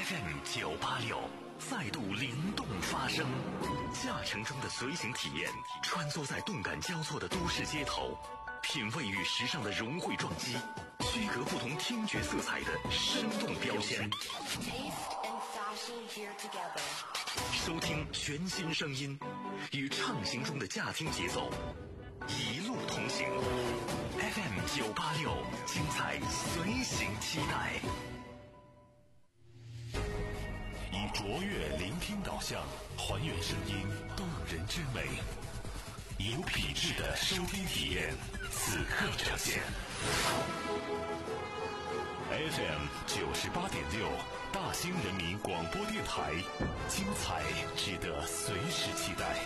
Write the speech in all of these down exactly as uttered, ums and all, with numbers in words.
F M 九八六再度灵动发声，驾乘中的随行体验，穿梭在动感交错的都市街头，品味与时尚的融汇撞击，区隔不同听觉色彩的生动标签。收听全新声音，与畅行中的驾听节奏，一路同行。F M 九八六，精彩随行期待。以卓越聆听导向，还原声音动人之美，有品质的收听体验，此刻呈现。F M 九十八点六，大兴人民广播电台，精彩值得随时期待。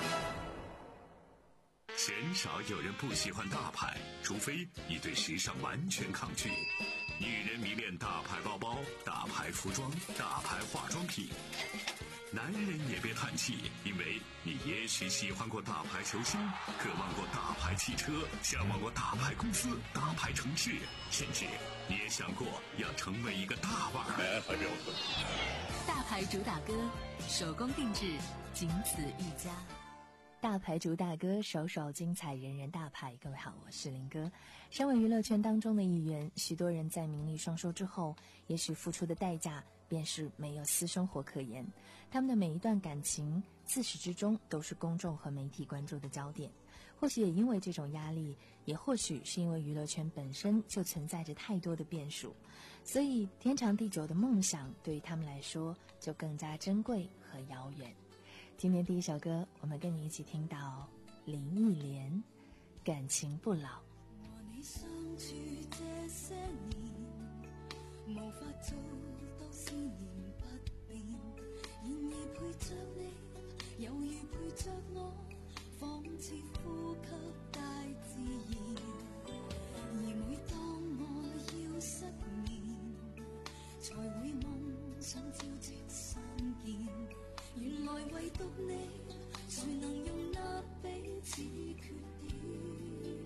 鲜少有人不喜欢大牌，除非你对时尚完全抗拒。女人迷恋大牌包包、大牌服装、大牌化妆品。男人也别叹气，因为你也许喜欢过大牌球星，渴望过大牌汽车，向往过大牌公司、大牌城市，甚至你也想过要成为一个大腕儿。 大牌主打歌，手工定制，仅此一家。 大牌主打歌，首首精彩，人人大牌。各位好，我是林哥。身为娱乐圈当中的一员，许多人在名利双收之后，也许付出的代价便是没有私生活可言。他们的每一段感情自始至终都是公众和媒体关注的焦点。或许也因为这种压力，也或许是因为娱乐圈本身就存在着太多的变数，所以天长地久的梦想对于他们来说就更加珍贵和遥远。今天第一首歌，我们跟你一起听到林忆莲《感情不老》。 和你相處這些年，無法做到思念不變，然而陪着你，猶如陪着我，仿似呼吸大自然。而每當我要失眠，才會夢想朝夕相見。原來唯獨你才能容納彼此缺點，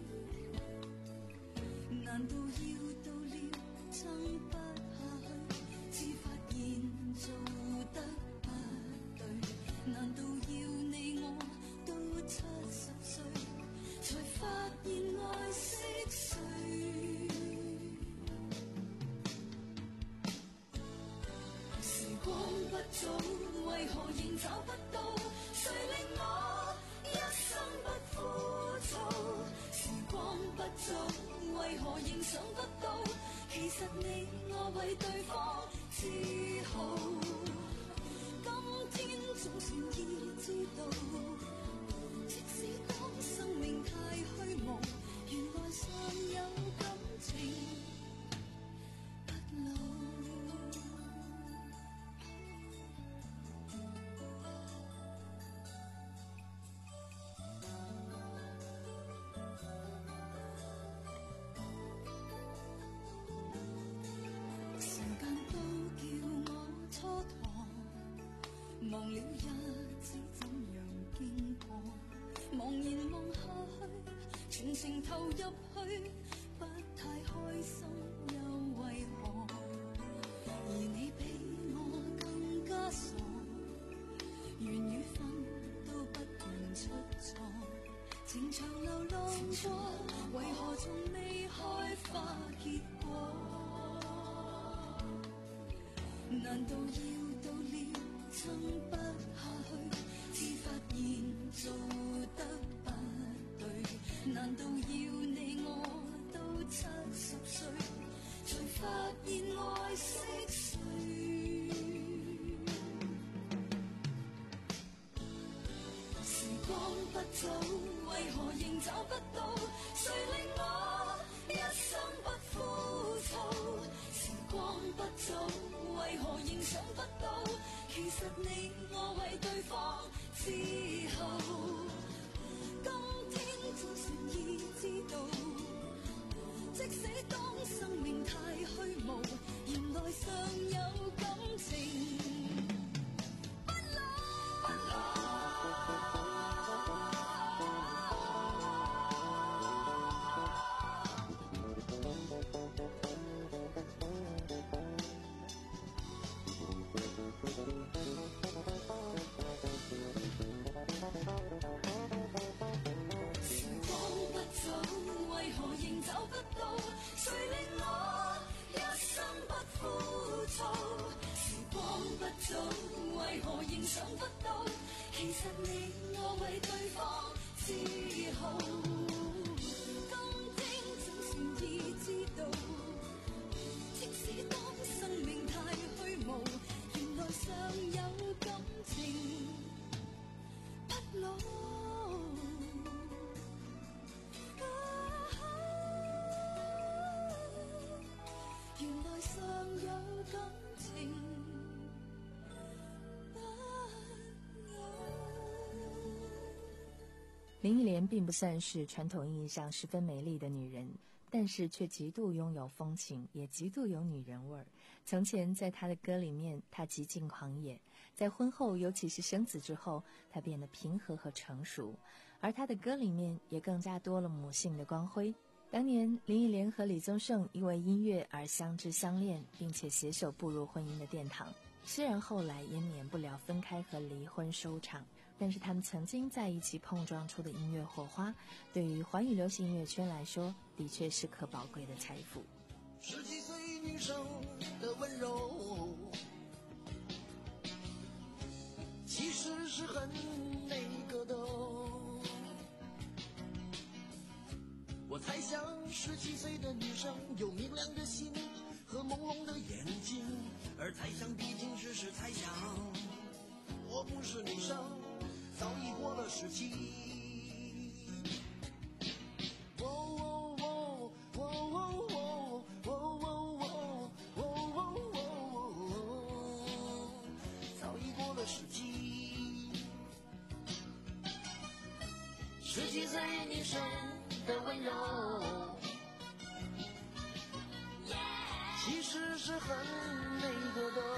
難道要到了撐不下去，才發現做得不對？難道要你我到七十歲，才發現愛惜誰？時光不早，為何仍找不到？誰令我一生不枯燥？時光不早，為何仍想不到？其實你我為對方自豪。今天總算已知道，即使當生命太虛無，原來尚有感情不老。忘了日子怎樣經過，茫然望下去，全情投入去，不太開心又為何？而你比我更加傻，緣與分都不斷出錯，情長流浪過，為何從未開花結果？難道要到了撐不下去，才發現做得不對？難道要你我到七十歲，才發現愛惜誰？時光不早，為何仍找不到？誰令我一生不枯燥？時光不早，為何仍想不到？其實你我為對方自豪。今天總算已知道，即使當生命太虛無，原來尚有感情不老。不老想不到，其實你我為對方自豪。今天總算已知道，即使當生命太虛無，原來尚有感情不老。原來尚有感情不老。 林忆莲并不算是传统意义上十分美丽的女人，但是却极度拥有风情，也极度有女人味儿。从前在她的歌里面，她极尽狂野；在婚后，尤其是生子之后，她变得平和和成熟。而她的歌里面也更加多了母性的光辉。当年林忆莲和李宗盛因为音乐而相知相恋，并且携手步入婚姻的殿堂。虽然后来也免不了分开和离婚收场，但是他们曾经在一起碰撞出的音乐火花，对于华语流行音乐圈来说，的确是可宝贵的财富。 十几岁女生的温柔，其实是很那个的。我猜想十七岁的女生有明亮的心和朦胧的眼睛，而猜想毕竟只是猜想，我不是女生，早已过了十七。哦哦哦哦哦哦哦哦哦，早已过了十七。十七岁女生的温柔，其实是很那个的。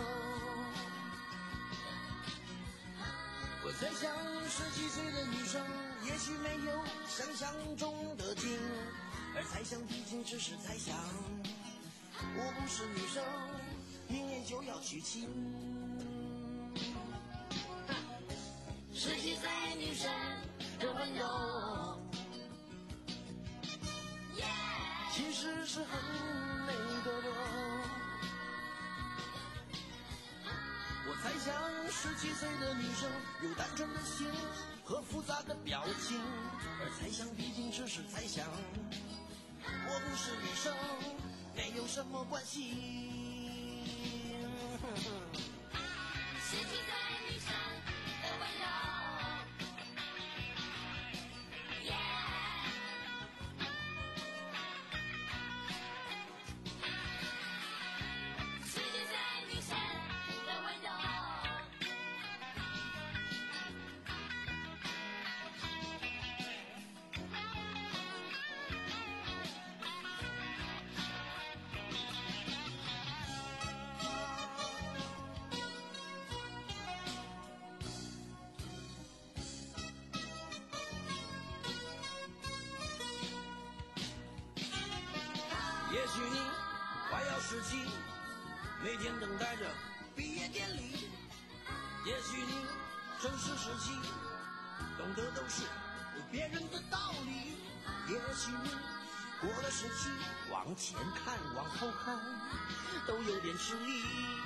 我在想，十七岁的女生也许没有想象中的精，而猜想毕竟只是猜想，我不是女生，明年就要娶亲。十七岁女生的温柔，其实是很那个的。我猜想十七岁的女生有单纯的心和复杂的表情，而猜想毕竟只是猜想，我不是女生，没有什么关系。 十七岁女生的温柔。 也许你快要十七，每天等待着毕业典礼。也许你正是十七，懂得都是别人的道理。也许你过了十七，往前看往后看都有点吃力。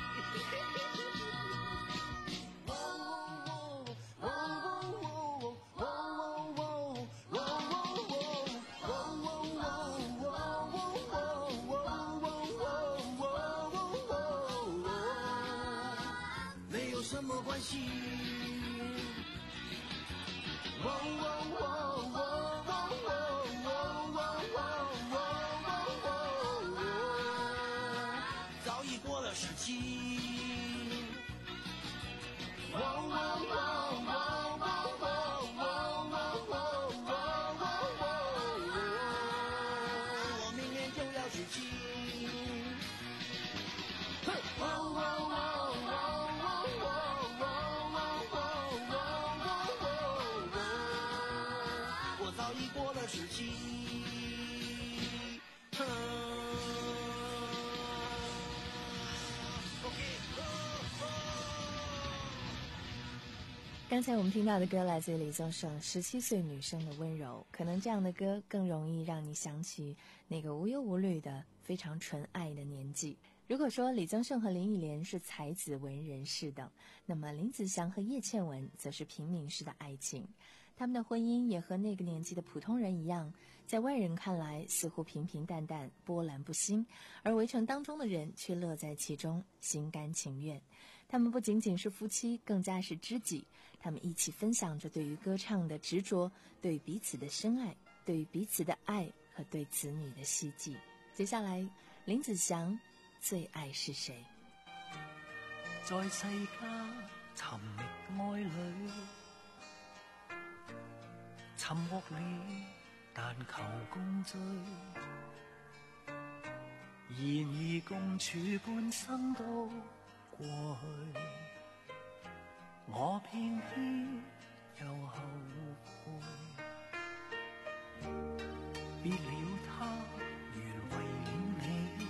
什么关系？早已过了十七。我明年就要娶妻。十七， 刚才我们听到的歌来自于李宗盛《十七岁女生的温柔》，可能这样的歌更容易让你想起那个无忧无虑的非常纯爱的年纪。 如果说李宗盛和林忆莲是才子文人式的，那么林子祥和叶倩文则是平民式的爱情。他们的婚姻也和那个年纪的普通人一样，在外人看来似乎平平淡淡，波澜不兴，而围城当中的人却乐在其中，心甘情愿。他们不仅仅是夫妻，更加是知己。他们一起分享着对于歌唱的执着，对于彼此的深爱，对于彼此的爱和对子女的希冀。接下来，林子祥最爱是谁？ 在世間尋覓愛侶，尋獲了但求共聚，然而共處半生都過去，我偏偏又後悔，別了他原為了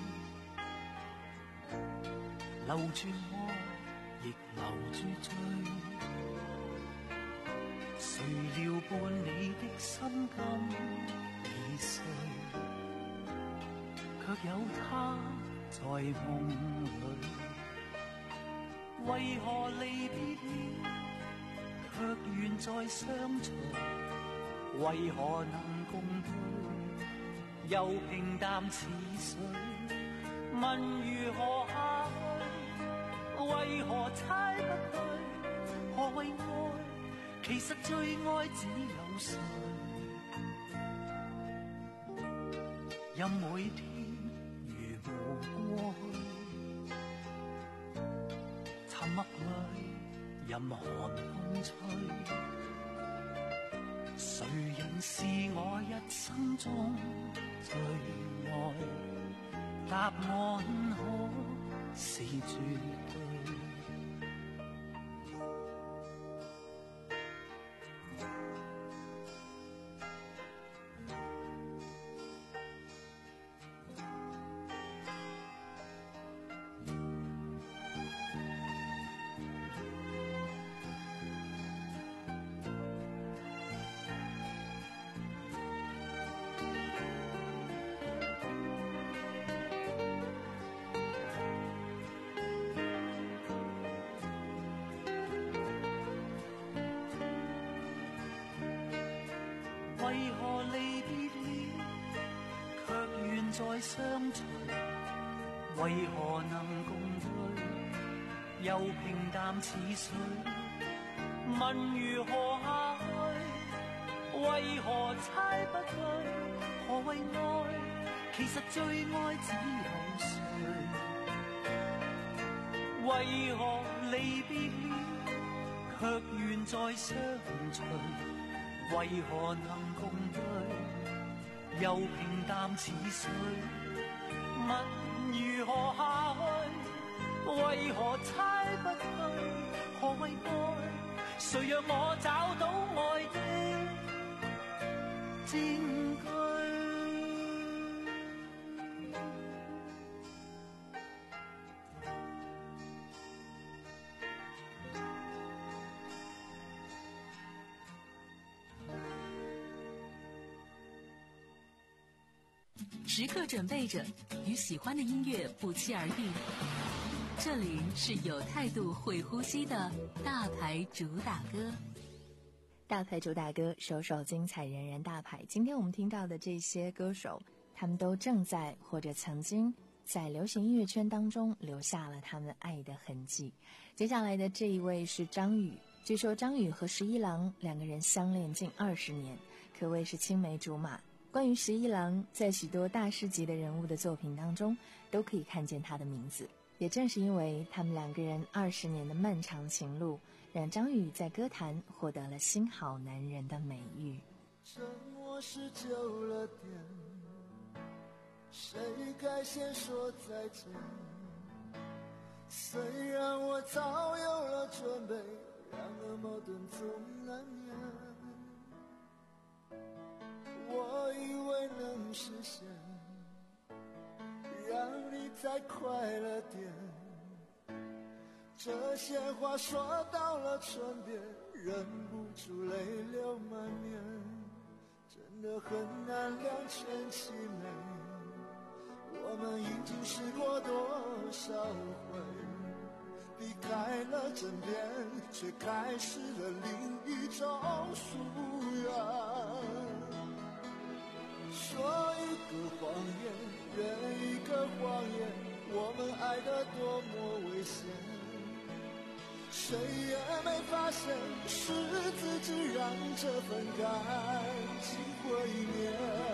你，留住我亦留住罪，誰料伴你的心感已碎，卻有他在夢裏。為何離別了，卻願再相隨？為何能共對，又平淡似水？問如何下去？為何猜不對？何謂愛？其實最愛只有誰？任每天如無過去，沉默裏任寒風吹，誰人是我一生中最愛？答案可是絕對。為何離別了，卻願再相隨？為何能共對，又平淡似水？問如何下去？為何猜不對？何謂愛？其實最愛只有誰？為何離別了，卻願再相隨？為何能共對，又平淡似水？問如何下去？為何猜不對？何謂愛？誰讓我找到愛的證據？ 时刻准备着，与喜欢的音乐不期而遇。这里是有态度、会呼吸的大牌主打歌。 大牌主打歌，首首精彩，人人大牌。今天我们听到的这些歌手，他们都正在或者曾经在流行音乐圈当中留下了他们爱的痕迹。接下来的这一位是张宇，据说张宇和十一郎两个人相恋近二十年，可谓是青梅竹马。关于十一郎，在许多大师级的人物的作品当中都可以看见他的名字。也正是因为他们两个人二十年的漫长情路，让张宇在歌坛获得了新好男人的美誉。 沉默是久了点，谁该先说再见？虽然我早有了准备，然而矛盾总难免。我以为能实现，让你再快乐点。这些话说到了唇边，忍不住泪流满面。真的很难两全其美，我们已经试过多了枕边，却开始了另一种疏远。说一个谎言，圆一个谎言，我们爱得多么危险，谁也没发现是自己让这份感情毁灭。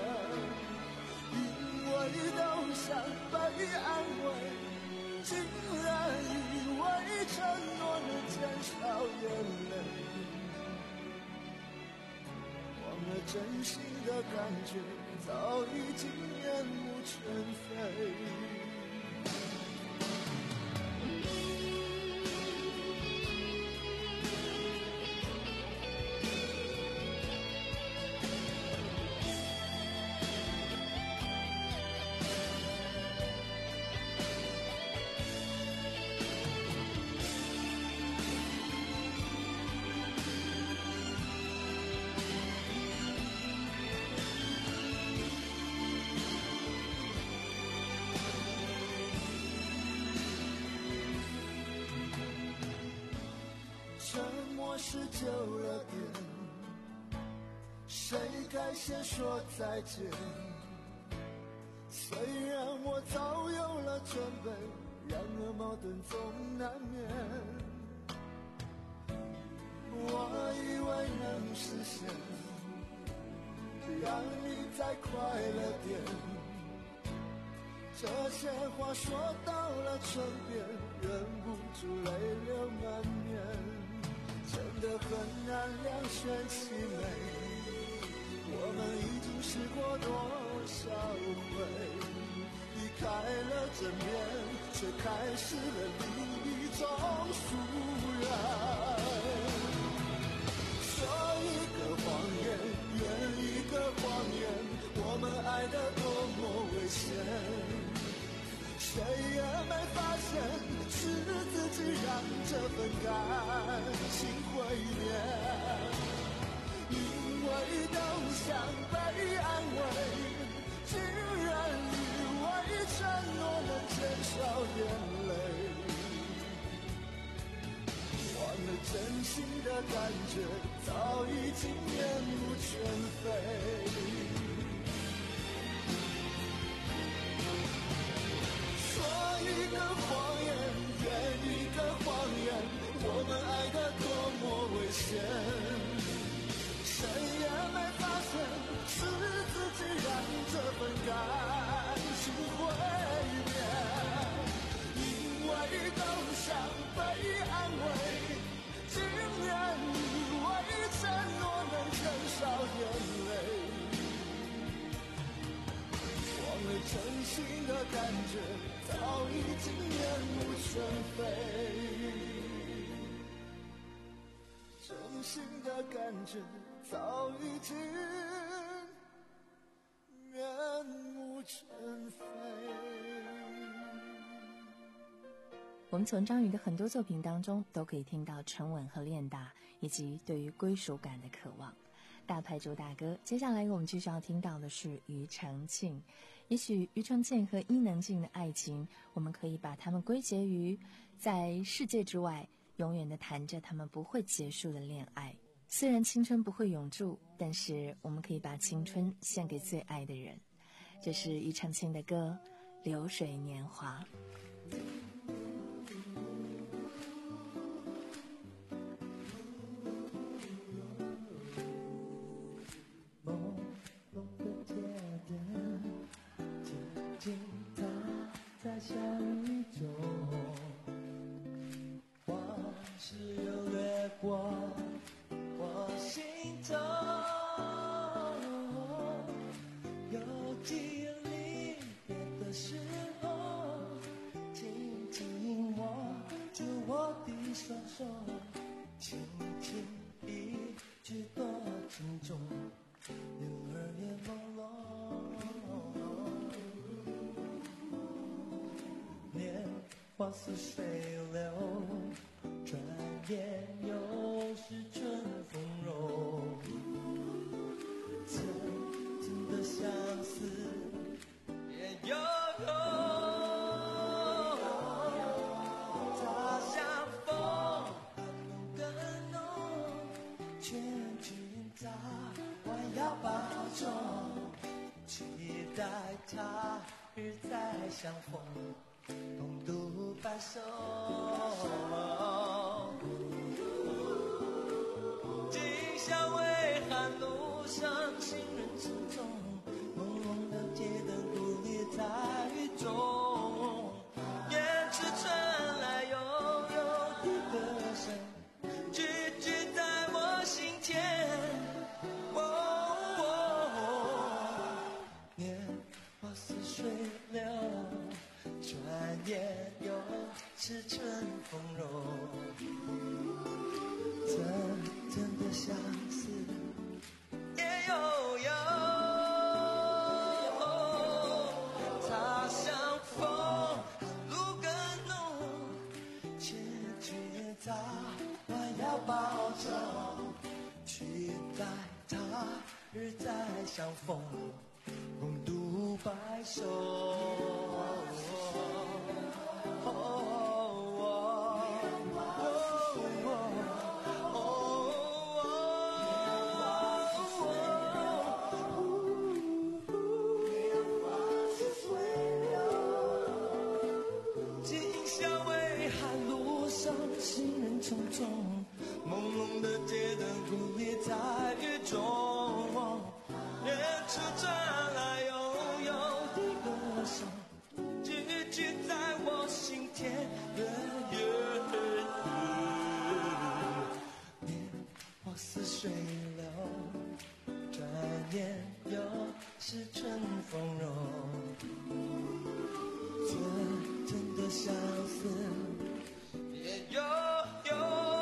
因为都想被安慰，竟然以为承诺能减少眼泪，忘了真心的感觉早已经面目全非。是久了点，谁该先说再见？虽然我早有了准备，然而矛盾总难免。我以为能实现，让你再快乐点，这些话说到了唇边，忍不住泪流满面。真的很难两全其美，我们已经试过多少回，离开了枕边，却开始了另一种疏远。说一个谎言，圆一个谎言，我们爱得多么危险，谁也没发现是自己让这份感情毁灭。因为都想被安慰，竟然以为承诺能减少眼泪，忘了真心的感觉早已经面目全非。说一个谎言，圆一个谎言，我们爱得多么危险，谁也没发现是自己让这份感情毁灭。因为都想被安慰，竟然以为承诺能减少眼泪，忘了真心的感觉早已经面目全非，真心的感觉早已经面目全非。 我们从张宇的很多作品当中都可以听到沉稳和练达，以及对于归属感的渴望。大牌主大哥，接下来我们继续要听到的是庾澄庆。也许庾澄庆和伊能静的爱情，我们可以把他们归结于在世界之外永远的谈着他们不会结束的恋爱。虽然青春不会永驻，但是我们可以把青春献给最爱的人。这是庾澄庆的歌《流水年华》。 在小雨中，往事又掠过我心中，有几离别的时候，紧紧握住我的双手，轻轻一句多情重，流儿也朦胧。年华似水流，转眼又是春风柔。曾经的相思也悠悠，它像风他日再相逢，共度白首。今宵微寒路上，行人匆匆，朦胧的街灯孤立在雨中。也是传来悠悠的歌声，句句在我心田。哦哦，年华似水流，转眼又是春风柔。真正的相思也悠悠，他相逢路更浓，千钧早晚要保重，期待他日再相逢，共度白首。行人匆匆，朦胧的街灯孤立在雨中，远处传来悠悠的歌声，句句在我心田。年华似水流，转眼又是春风柔。真正的相思悠悠，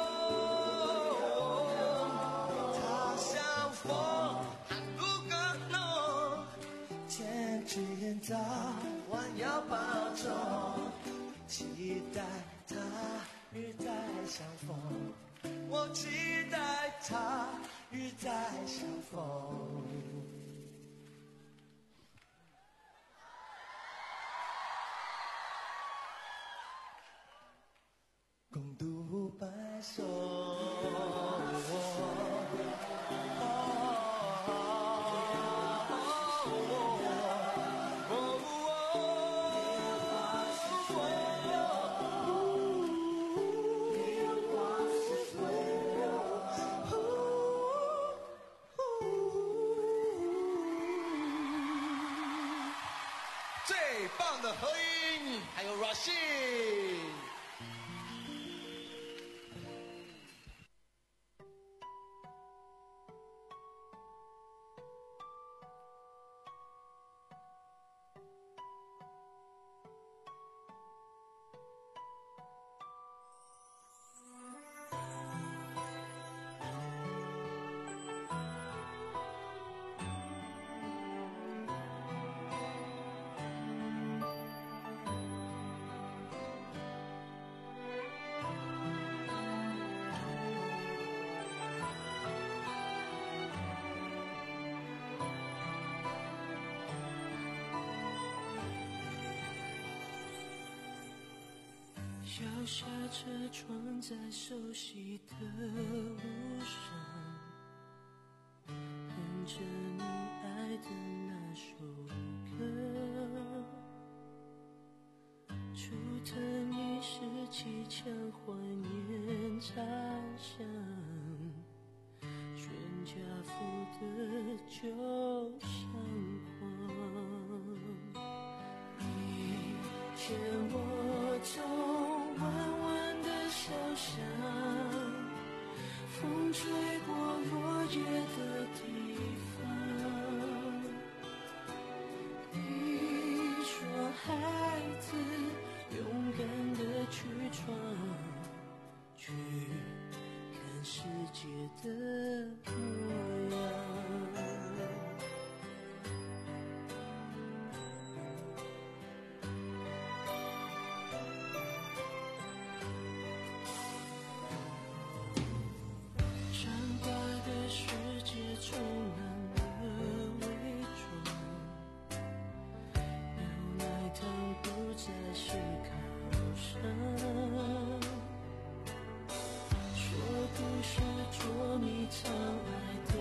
他相逢寒露更浓，千钧早晚要保重，期待他日再相逢，我期待他日再相逢。共度白首。最棒的合音，还有 Rashid。 摇下车窗，在熟悉的路上，哼着你爱的那首歌，竹藤已是几腔怀念茶香，全家福的酒相狂，你牵我走弯弯的小巷，风吹过落叶的地方。你说孩子勇敢的去闯，去看世界的模样。充满了伪装，牛奶糖不再是考上，说故事捉迷藏爱的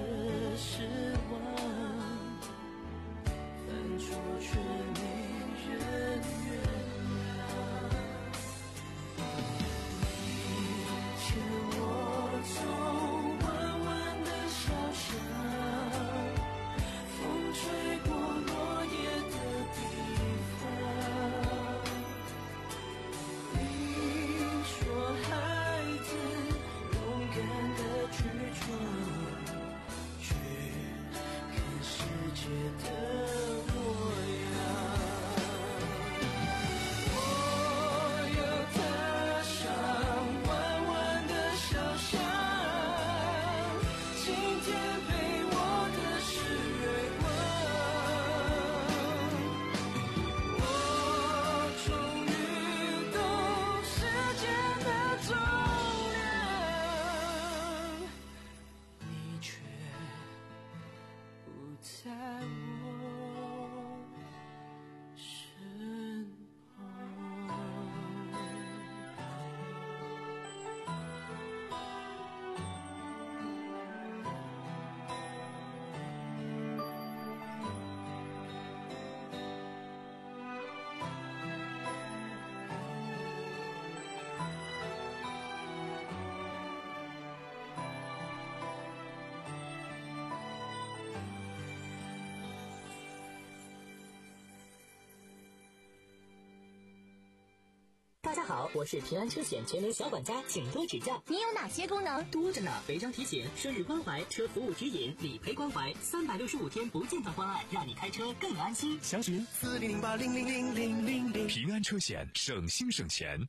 大家好，我是平安车险全能小管家，请多指教。 你有哪些功能？ 多着呢，违章提醒、生日关怀、车服务指引、理赔关怀，三百六十五天不间断关爱，让你开车更安心。 详询四零零八零零零零零零。 平安车险，省心省钱。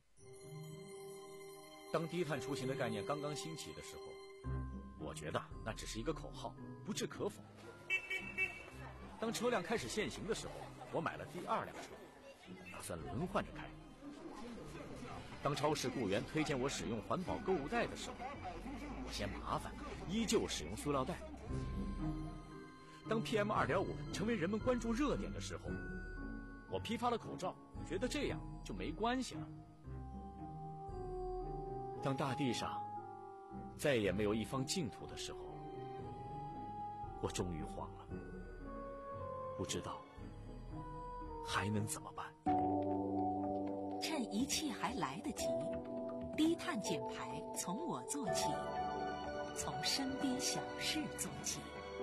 当低碳出行的概念刚刚兴起的时候，我觉得那只是一个口号，不置可否。当车辆开始限行的时候，我买了第二辆车，打算轮换着开。当超市雇员推荐我使用环保购物袋的时候，我嫌麻烦，依旧使用塑料袋。当 P M 二点五 成为人们关注热点的时候，我批发了口罩，觉得这样就没关系了。当大地上再也没有一方净土的时候，我终于慌了，不知道还能怎么办。 趁一切还来得及，低碳减排从我做起，从身边小事做起。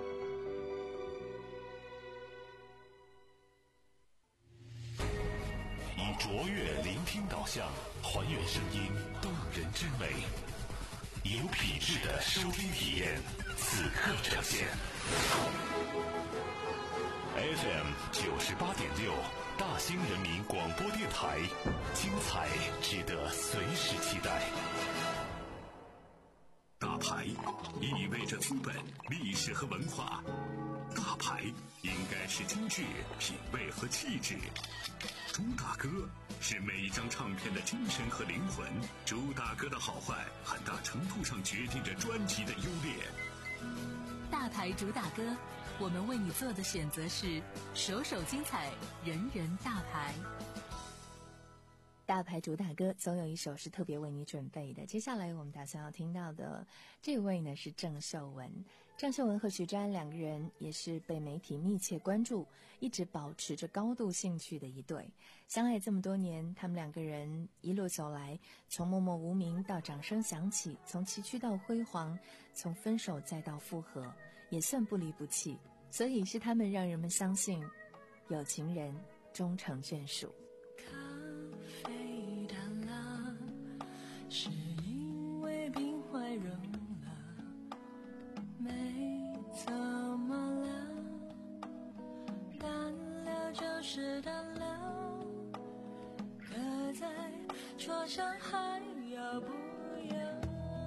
以卓越聆听导向，还原声音动人之美，有品质的收听体验，此刻呈现。F M 九十八点六，大兴人民广播电台，精彩值得随时期待。大牌意味着资本、历史和文化，大牌应该是精致、品味和气质。朱大哥是每一张唱片的精神和灵魂，朱大哥的好坏很大程度上决定着专辑的优劣。 大牌主打歌，我们为你做的选择是首首精彩，人人大牌。 大牌主打歌总有一首是特别为你准备的。接下来我们打算要听到的这位呢是郑秀文。郑秀文和徐佳安两个人也是被媒体密切关注，一直保持着高度兴趣的一对。相爱这么多年，他们两个人一路走来，从默默无名到掌声响起，从崎岖到辉煌，从分手再到复合，也算不离不弃。所以是他们让人们相信有情人终成眷属。 飞淡了，是因为冰块融了，没怎么了，淡了就是淡了，搁在桌上还要不要？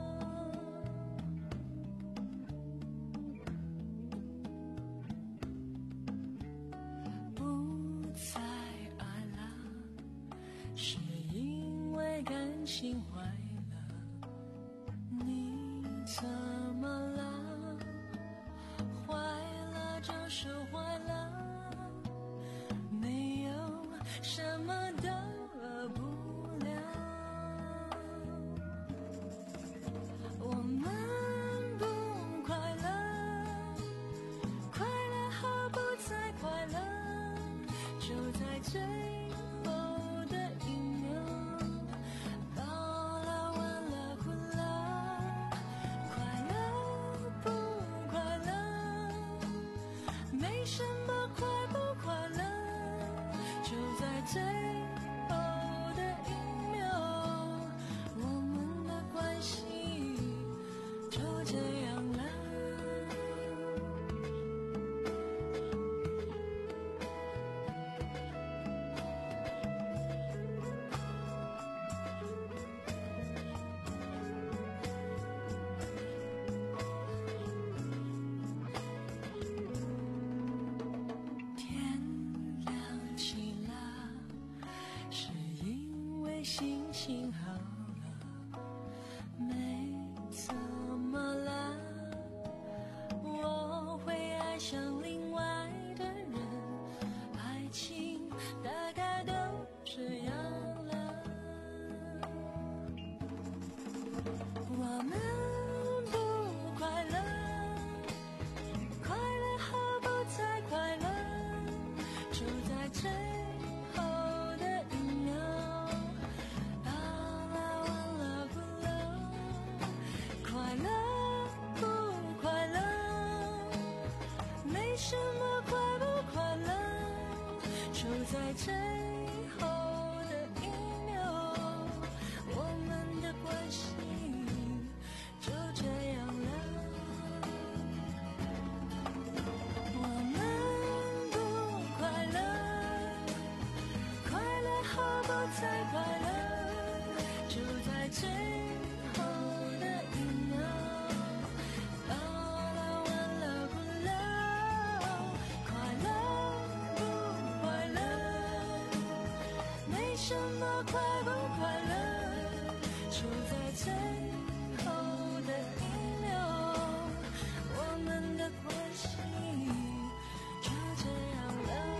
不再爱了，是因为感情坏了，你怎么了？坏了就是坏了，没有什么大不了。我们不快乐，快乐和不再快乐，就在最后的一秒，到了完了哭了，快乐不快乐，没什么快不快乐，就在最后的一秒，我们的关系就这样了。天亮起了，是因为心情好了，没怎么了，我会爱上另外的人，爱情大概都这样了。我们不快乐，快乐和不再快乐，就在最后的一秒，到了完了哭了，快乐不快乐，没什么快不快乐，就在最后的一秒， 最后的一秒，到了完了不了，快乐不快乐？没什么快不快乐，就在最后的一秒，我们的关系就这样了。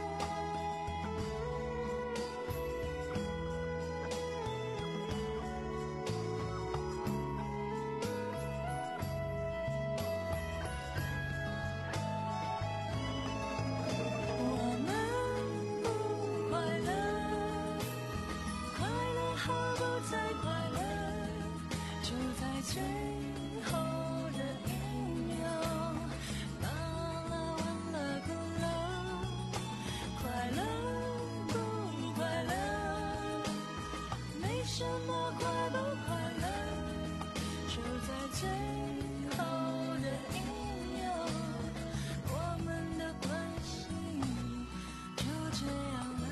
我们不快乐，快乐和不再快乐，就在最后的一秒，到了完了不了，快乐不快乐？没什么快不快乐，就在最后的一秒，我们的关系就这样了。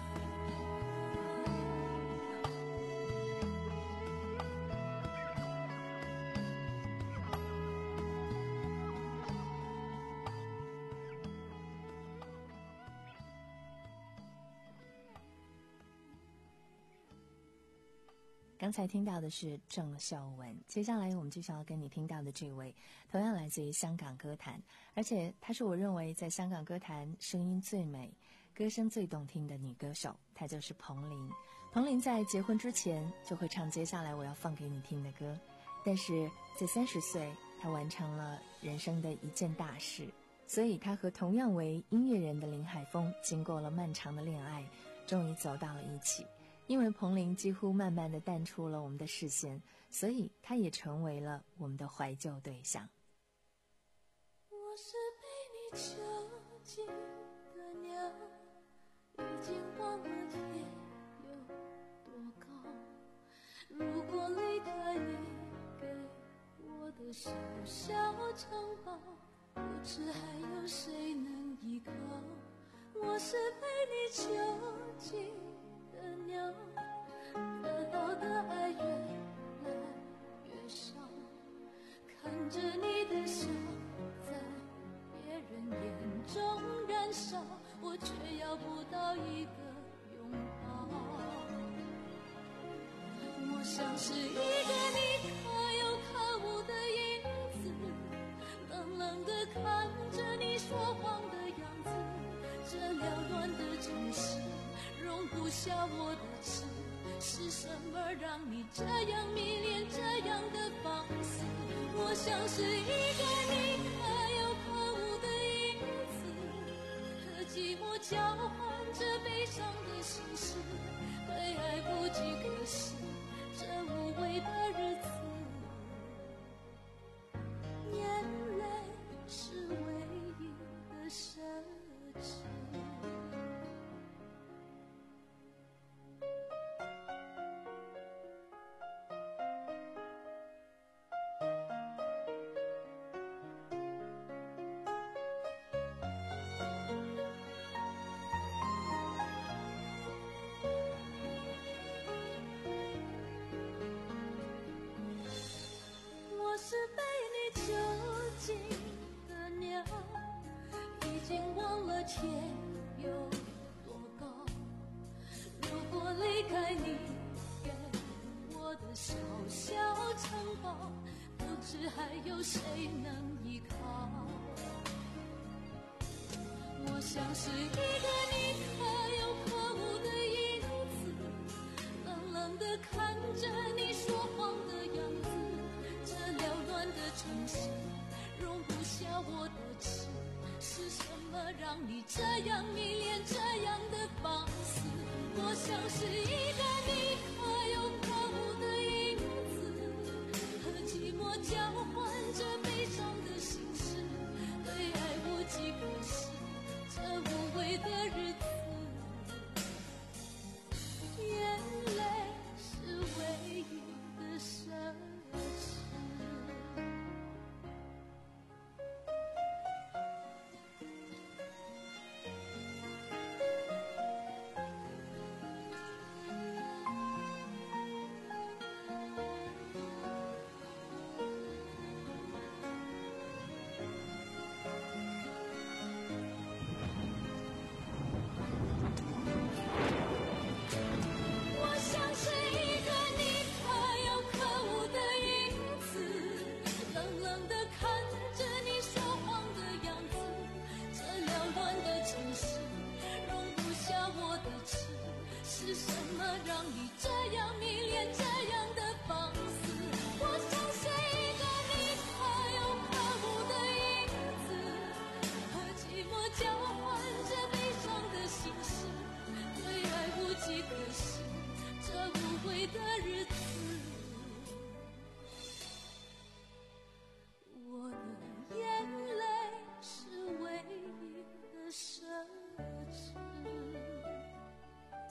刚才听到的是郑秀文，接下来我们就想要跟你听到的这位，同样来自于香港歌坛，而且她是我认为在香港歌坛声音最美、歌声最动听的女歌手，她就是彭羚。彭羚在结婚之前就会唱接下来我要放给你听的歌，但是在三十岁，她完成了人生的一件大事，所以她和同样为音乐人的林海峰经过了漫长的恋爱，终于走到了一起。因为彭羚几乎慢慢地淡出了我们的视线，所以她也成为了我们的怀旧对象。 我是被你囚禁的鸟，已经忘了天有多高。如果离开你给我的小小城堡，不知还有谁能依靠。我是被你囚禁的鸟，得到的爱越来越少，看着你的笑在别人眼中燃烧，我却要不到一个拥抱。我像是一个你可有可无的影子，冷冷地看着你说谎的样子，这缭乱的城市容不下我的痴，是什么让你这样迷恋，这样的放肆？我像是一个你可有可无的影子，和寂寞交换着悲伤的心事，对爱不计可惜这无味的日子，眼泪是唯一的奢侈。我是被你囚禁的鸟，已经忘了天有多高。如果离开你给我的小小城堡，不知还有谁能依靠。我像是一个你可有可无的影子，冷冷地看着你说谎的样子，这缭乱的城市容不下我的痴，是什么让你这样迷恋，这样的放肆？我像是一个你可有可无的影子，和寂寞交换着悲伤的心事，对爱不计可惜这无味的日子，眼泪是唯一的奢侈。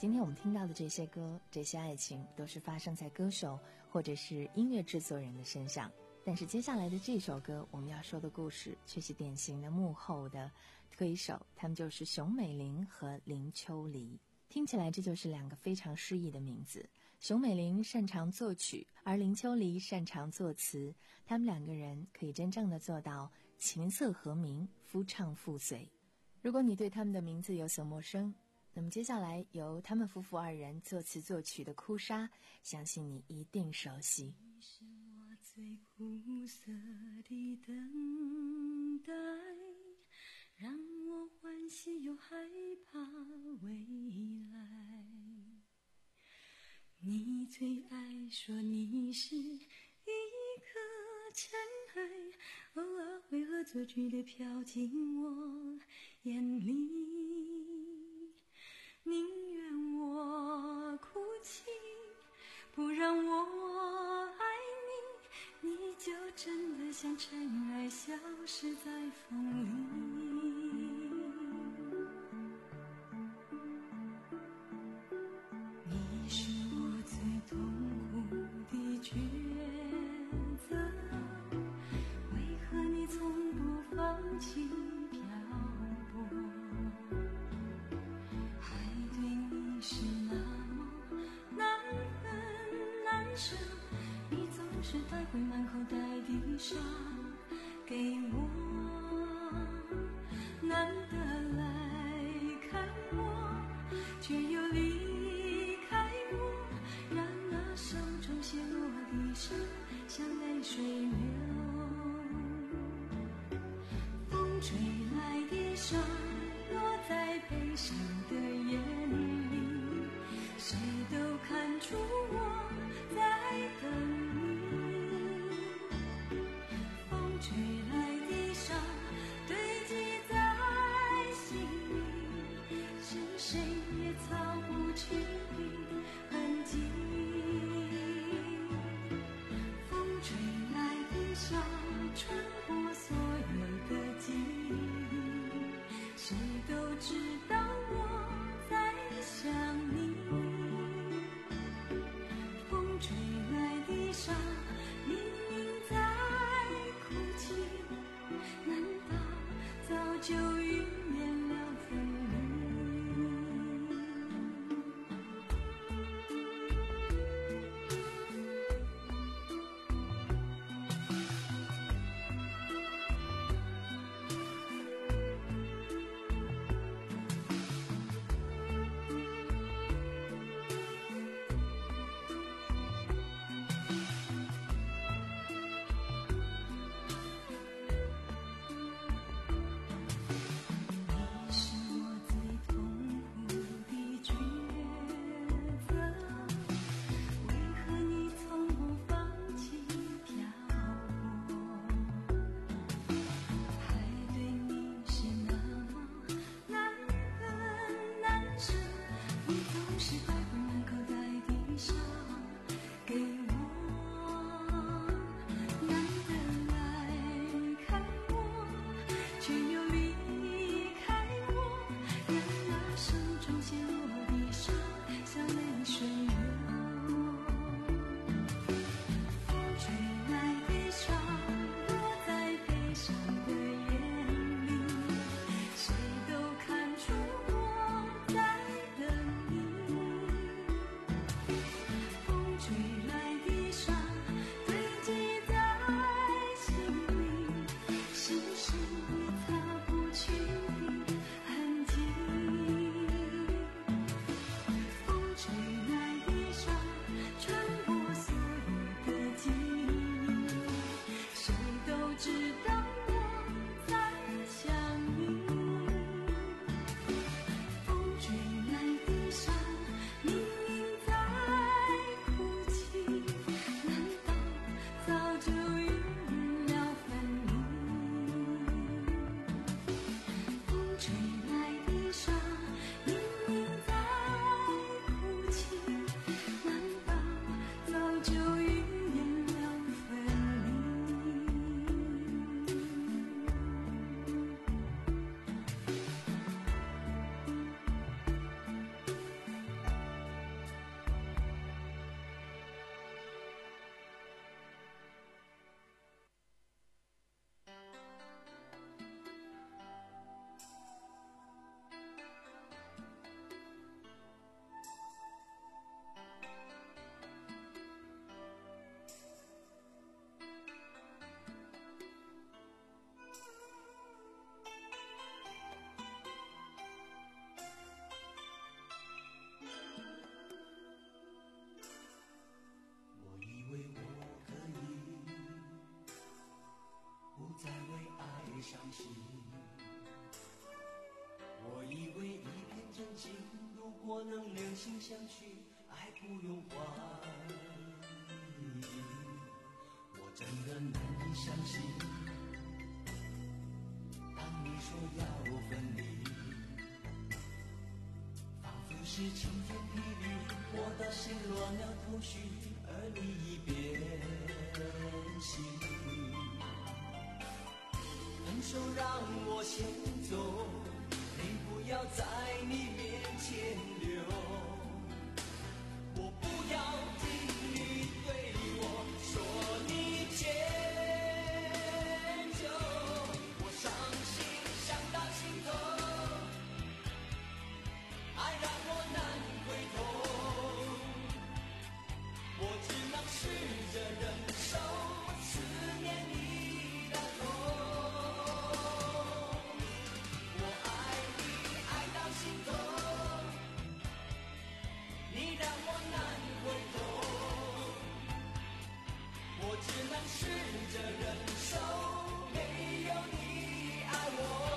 今天我们听到的这些歌，这些爱情都是发生在歌手或者是音乐制作人的身上。但是接下来的这首歌，我们要说的故事却是典型的幕后的推手，他们就是熊美玲和林秋离。听起来这就是两个非常诗意的名字。熊美玲擅长作曲，而林秋离擅长作词，他们两个人可以真正的做到琴瑟和鸣，夫唱妇随。如果你对他们的名字有所陌生，那么接下来由他们夫妇二人作词作曲的《哭砂》，相信你一定熟悉。 你是我最苦涩的等待，让我欢喜又害怕未来。你最爱说你是一颗尘埃，偶尔会恶作剧地飘进我眼里，宁愿我哭泣，不让我爱你，你就真的像尘埃消失在风里。你是我最痛苦的抉择，为何你从不放弃漂泊？爱对你是那么难分难舍，你总是带回满口袋的伤给我，难得来看我，却又离开我，让那手中泻落的沙像泪水流。风吹来的沙落在悲伤的眼里，谁都看出我在等你。风吹来的沙堆积在心里，是谁也擦不去的痕迹。风吹来的沙穿过所有的记忆，谁都知道我在想你。风吹来的沙明明在哭泣，难道早就预言了分离？ 心相许，爱不用怀疑。我真的难以相信，当你说要分离，仿佛是晴天霹雳，我的心乱了头绪，而你已变心。分手让我先走，你不要在你面前留，我不要听你对我说你迁就，我伤心想到心头，爱让我难回头，我只能试着忍受思念你的痛。你让我难回头，我只能试着忍受，没有你爱我。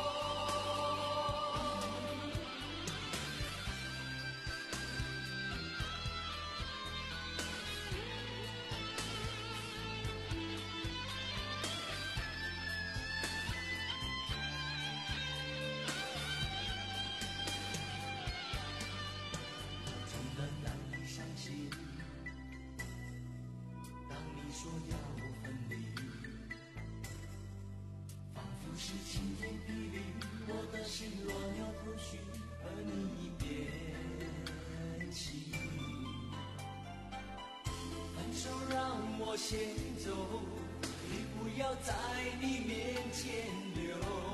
说要分离，仿佛是晴天霹雳，我的心乱了头绪，而你已变心。分手让我先走，你不要在你面前留，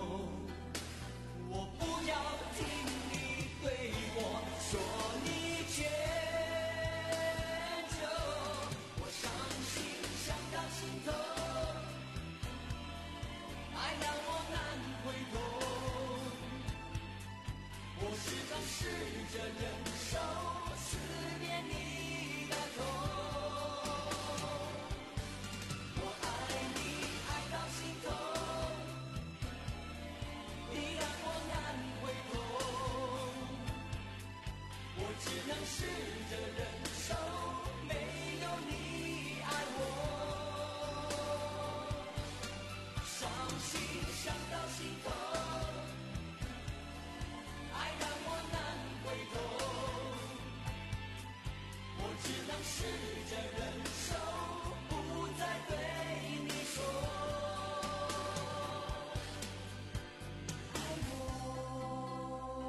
我不要听你对我说你缺。心头，爱让我难回头，我始终试着忍受思念你的痛。我爱你爱到心头，你让我难回头，我只能试着忍受，没有你爱我。想到心头，爱让我难回头，我只能试着忍受，不再对你说爱我。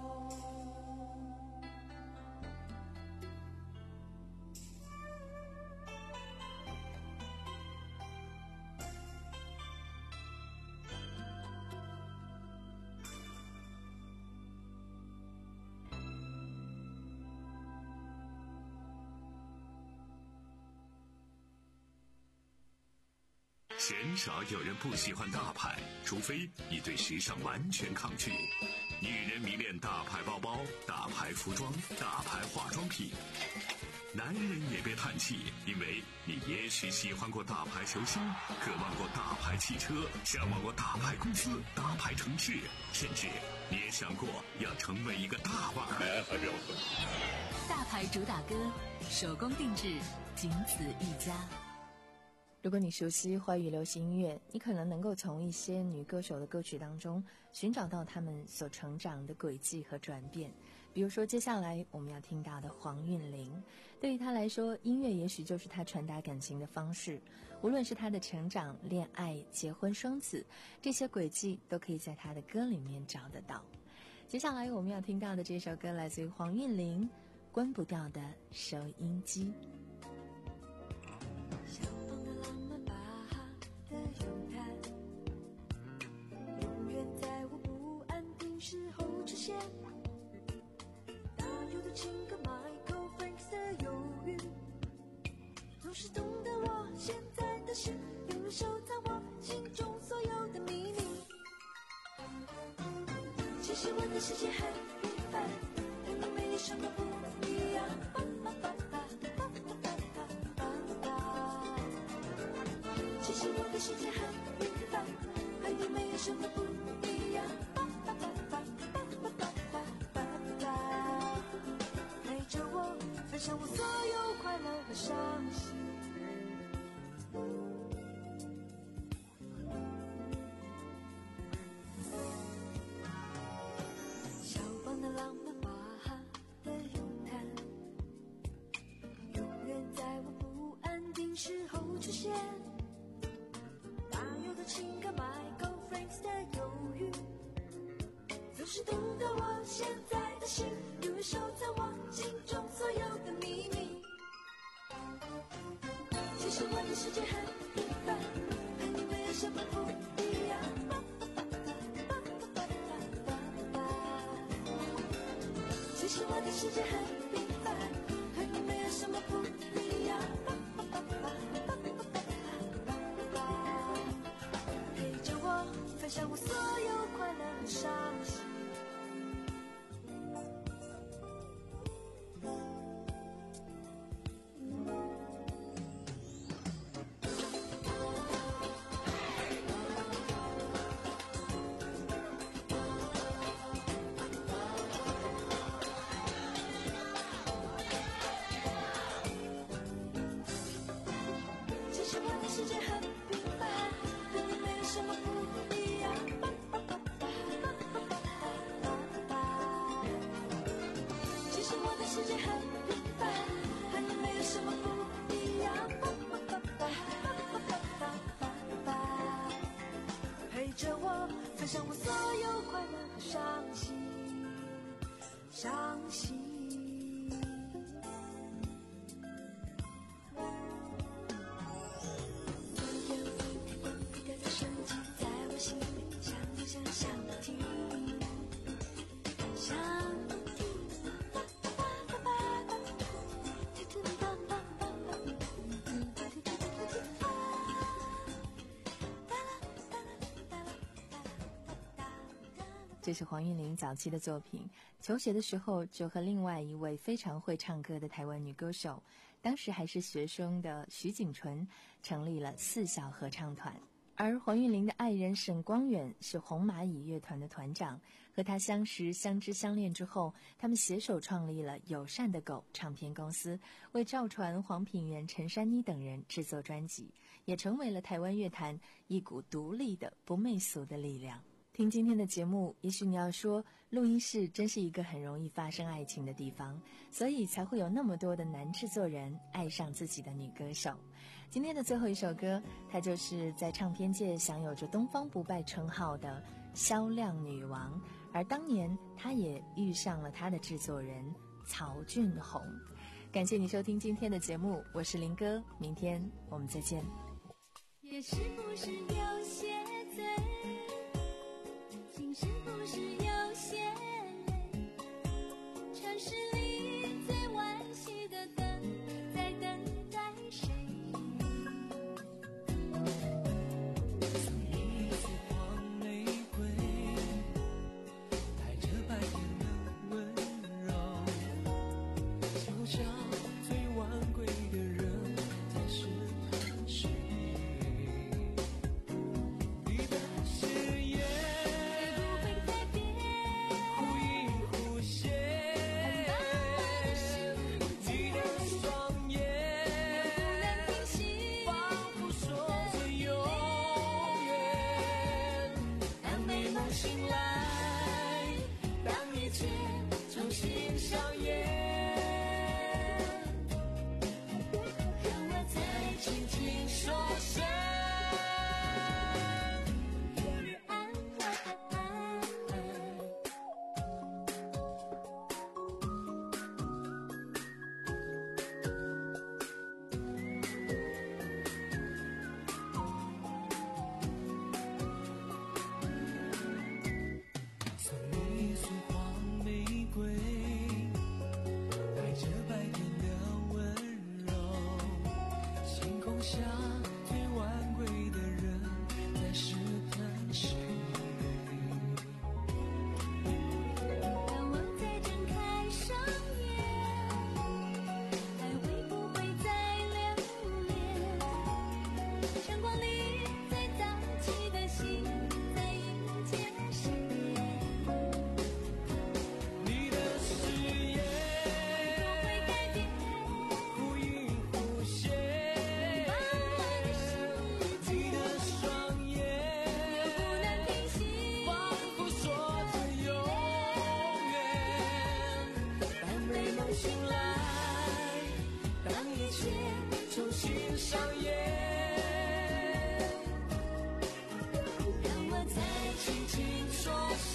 鲜少有人不喜欢大牌，除非你对时尚完全抗拒。女人迷恋大牌包包、大牌服装、大牌化妆品。男人也别叹气，因为你也许喜欢过大牌球星，渴望过大牌汽车，向往过大牌公司、大牌城市，甚至你也想过要成为一个大腕儿。 大牌主打歌，手工定制，仅此一家。 如果你熟悉华语流行音乐，你可能能够从一些女歌手的歌曲当中寻找到她们所成长的轨迹和转变。比如说接下来我们要听到的黄韵玲，对于她来说，音乐也许就是她传达感情的方式。无论是她的成长、恋爱、结婚、生子，这些轨迹都可以在她的歌里面找得到。接下来我们要听到的这首歌来自于黄韵玲，《关不掉的收音机》。 时候出现，大有的情歌 Michael Franks 的忧郁，总是懂得我现在的心，永远收藏我心中所有的秘密。其实我的世界很平凡，和你没有什么不一样。爸爸爸爸爸爸爸爸爸，其实我的世界很平凡，和你没有什么不一样。爸爸爸爸爸爸爸爸爸， 享我所有快乐和伤心。小邦的浪漫巴哈的咏叹，永远在我不安定时候出现。大有的情感 Michael Franks 的忧郁，总是懂得我现在的心，因为收藏我心中所有的秘密。其实我的世界很平凡，和你没有什么不一样。其实我的世界很平凡，和你没有什么不一样。陪着我分享我所有快乐和伤心。世界很平凡，和你没有什么不一样。其实我的世界很平凡，和你没有什么不一样。陪着我分享我所有快乐和伤心，伤心。 这是黄韵玲早期的作品，求学的时候就和另外一位非常会唱歌的台湾女歌手，当时还是学生的徐锦纯，成立了四小合唱团。而黄韵玲的爱人沈光远是红蚂蚁乐团的团长，和他相识相知相恋之后，他们携手创立了友善的狗唱片公司，为赵传、黄品源、陈珊妮等人制作专辑，也成为了台湾乐坛一股独立的不媚俗的力量。听今天的节目，也许你要说录音室真是一个很容易发生爱情的地方，所以才会有那么多的男制作人爱上自己的女歌手。今天的最后一首歌，它就是在唱片界享有着东方不败称号的销量女王，而当年她也遇上了她的制作人曹俊宏。感谢你收听今天的节目，我是林哥，明天我们再见。 也是不是有些醉，情是不是有些累，城市里最惋惜的等，在等待谁？ 送你一束黄玫瑰，带着白天的温柔，就像最晚归的人在试探谁。 上演。让我再轻轻说声。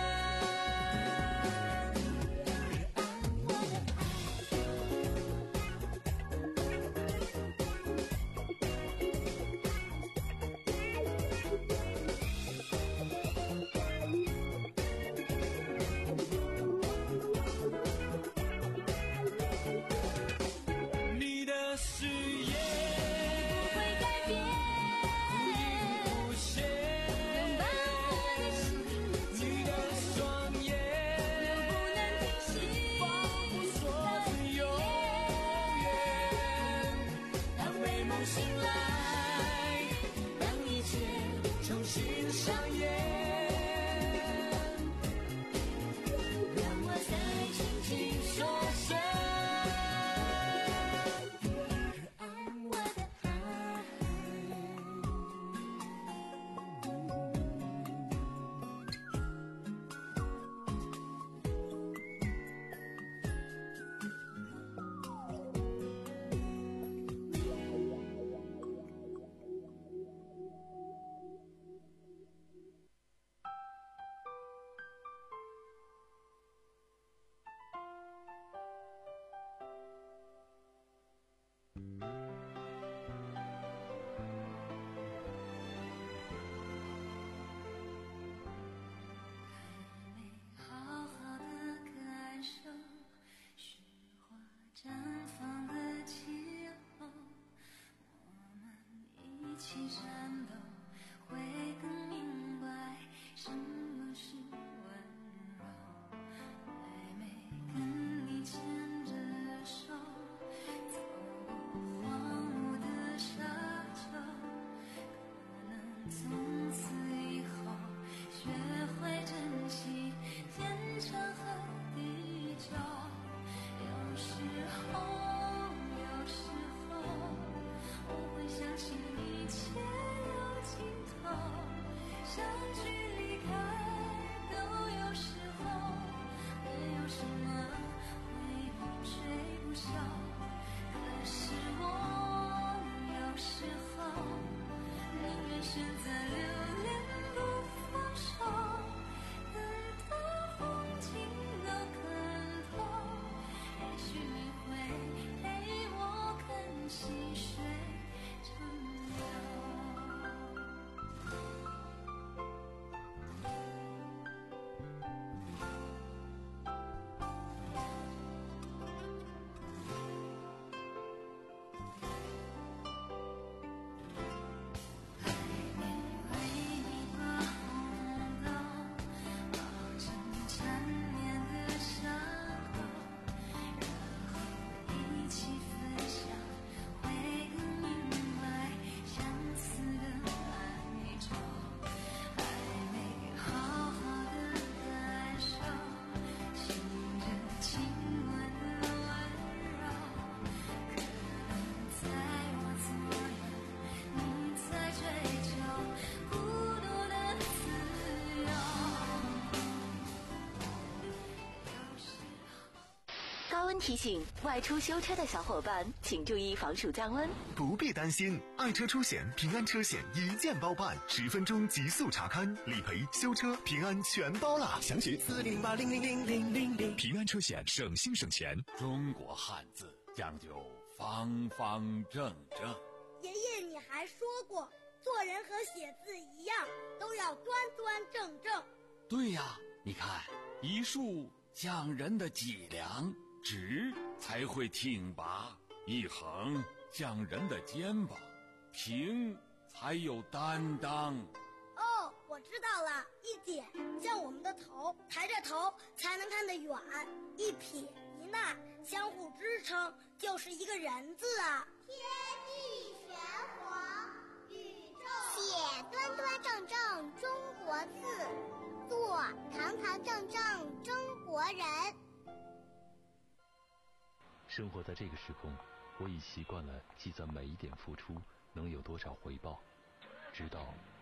高温提醒：外出修车的小伙伴，请注意防暑降温。 不必担心，爱车出险平安车险一键包办，十分钟极速查勘、理赔、修车，平安全包了。详询四零零八零零零零零零。平安车险，省心省钱。 中国汉字讲究方方正正。 爷爷，你还说过，做人和写字一样，都要端端正正。 对呀，你看，一竖讲人的脊梁，直才会挺拔；一横讲人的肩膀，平才有担当。 哦，我知道了，一点像我们的头，抬着头才能看得远；一撇一捺相互支撑，就是一个人字啊。 天地玄黄，宇宙写端端正正中国字，做堂堂正正中国人。 生活在这个时空，我已习惯了计算每一点付出能有多少回报，直到